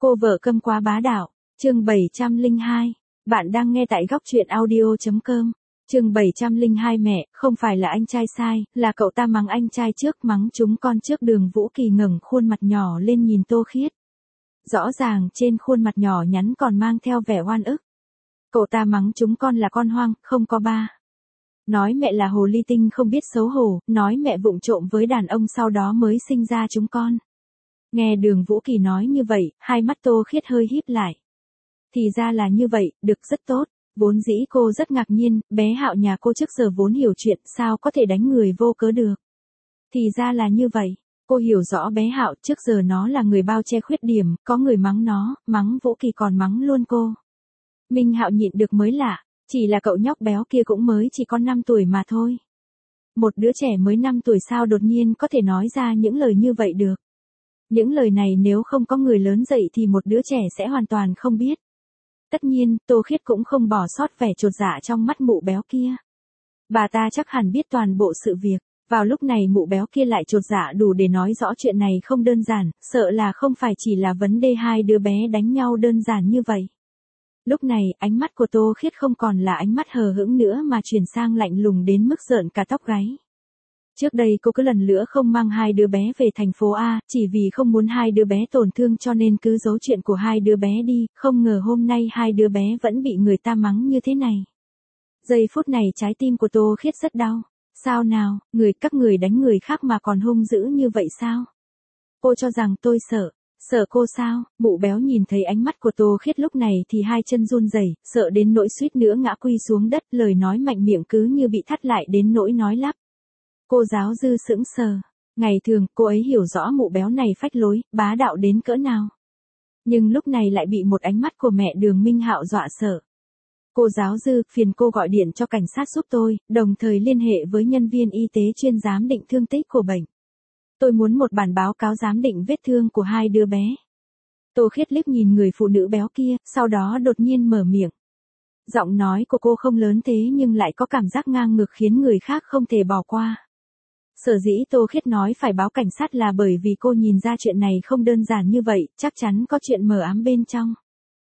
Cô vợ câm quá bá đạo, chương 702. Bạn đang nghe tại góc truyện audio.com. Chương 702 mẹ, không phải là anh trai sai, là cậu ta mắng anh trai trước, mắng chúng con trước. Đường Vũ Kỳ ngẩng khuôn mặt nhỏ lên nhìn Tô Khiết. Rõ ràng trên khuôn mặt nhỏ nhắn còn mang theo vẻ oan ức. Cậu ta mắng chúng con là con hoang, không có ba. Nói mẹ là hồ ly tinh không biết xấu hổ, nói mẹ vụng trộm với đàn ông sau đó mới sinh ra chúng con. Nghe Đường Vũ Kỳ nói như vậy, hai mắt Tô Khiết hơi híp lại. Thì ra là như vậy, được, rất tốt. Vốn dĩ cô rất ngạc nhiên, bé Hạo nhà cô trước giờ vốn hiểu chuyện, sao có thể đánh người vô cớ được. Thì ra là như vậy, cô hiểu rõ bé Hạo, trước giờ nó là người bao che khuyết điểm, có người mắng nó, mắng Vũ Kỳ còn mắng luôn cô. Minh Hạo nhịn được mới lạ, chỉ là cậu nhóc béo kia cũng mới chỉ có 5 tuổi mà thôi. Một đứa trẻ mới 5 tuổi sao đột nhiên có thể nói ra những lời như vậy được. Những lời này nếu không có người lớn dạy thì một đứa trẻ sẽ hoàn toàn không biết. Tất nhiên, Tô Khiết cũng không bỏ sót vẻ chột dạ trong mắt mụ béo kia. Bà ta chắc hẳn biết toàn bộ sự việc. Vào lúc này mụ béo kia lại chột dạ đủ để nói rõ chuyện này không đơn giản, sợ là không phải chỉ là vấn đề hai đứa bé đánh nhau đơn giản như vậy. Lúc này, ánh mắt của Tô Khiết không còn là ánh mắt hờ hững nữa mà chuyển sang lạnh lùng đến mức rợn cả tóc gáy. Trước đây cô cứ lần nữa không mang hai đứa bé về thành phố A, chỉ vì không muốn hai đứa bé tổn thương cho nên cứ giấu chuyện của hai đứa bé đi, không ngờ hôm nay hai đứa bé vẫn bị người ta mắng như thế này. Giây phút này trái tim của Tô Khiết rất đau. Sao nào, các người đánh người khác mà còn hung dữ như vậy sao? Cô cho rằng tôi sợ cô sao? Mụ béo nhìn thấy ánh mắt của Tô Khiết lúc này thì hai chân run rẩy, sợ đến nỗi suýt nữa ngã quỳ xuống đất, lời nói mạnh miệng cứ như bị thắt lại đến nỗi nói lắp. Cô giáo Dư sững sờ. Ngày thường, cô ấy hiểu rõ mụ béo này phách lối, bá đạo đến cỡ nào. Nhưng lúc này lại bị một ánh mắt của mẹ Đường Minh Hạo dọa sợ. Cô giáo Dư, phiền cô gọi điện cho cảnh sát giúp tôi, đồng thời liên hệ với nhân viên y tế chuyên giám định thương tích của bệnh. Tôi muốn một bản báo cáo giám định vết thương của hai đứa bé. Tô Khiết liếc nhìn người phụ nữ béo kia, sau đó đột nhiên mở miệng. Giọng nói của cô không lớn thế nhưng lại có cảm giác ngang ngược khiến người khác không thể bỏ qua. Sở dĩ Tô Khiết nói phải báo cảnh sát là bởi vì cô nhìn ra chuyện này không đơn giản như vậy, chắc chắn có chuyện mờ ám bên trong.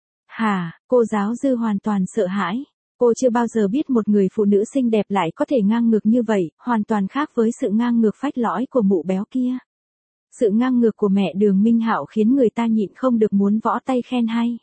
Hả, cô giáo Dư hoàn toàn sợ hãi. Cô chưa bao giờ biết một người phụ nữ xinh đẹp lại có thể ngang ngược như vậy, hoàn toàn khác với sự ngang ngược phách lõi của mụ béo kia. Sự ngang ngược của mẹ Đường Minh Hạo khiến người ta nhịn không được muốn võ tay khen hay.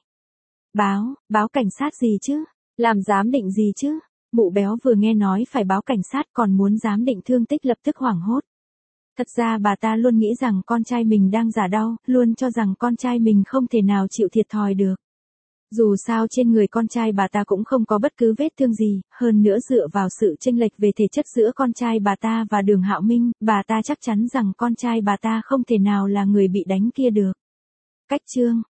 Báo cảnh sát gì chứ? Làm giám định gì chứ? Mụ béo vừa nghe nói phải báo cảnh sát còn muốn giám định thương tích lập tức hoảng hốt. Thật ra bà ta luôn nghĩ rằng con trai mình đang giả đau, luôn cho rằng con trai mình không thể nào chịu thiệt thòi được. Dù sao trên người con trai bà ta cũng không có bất cứ vết thương gì, hơn nữa dựa vào sự chênh lệch về thể chất giữa con trai bà ta và Đường Hạo Minh, bà ta chắc chắn rằng con trai bà ta không thể nào là người bị đánh kia được. Cách chương,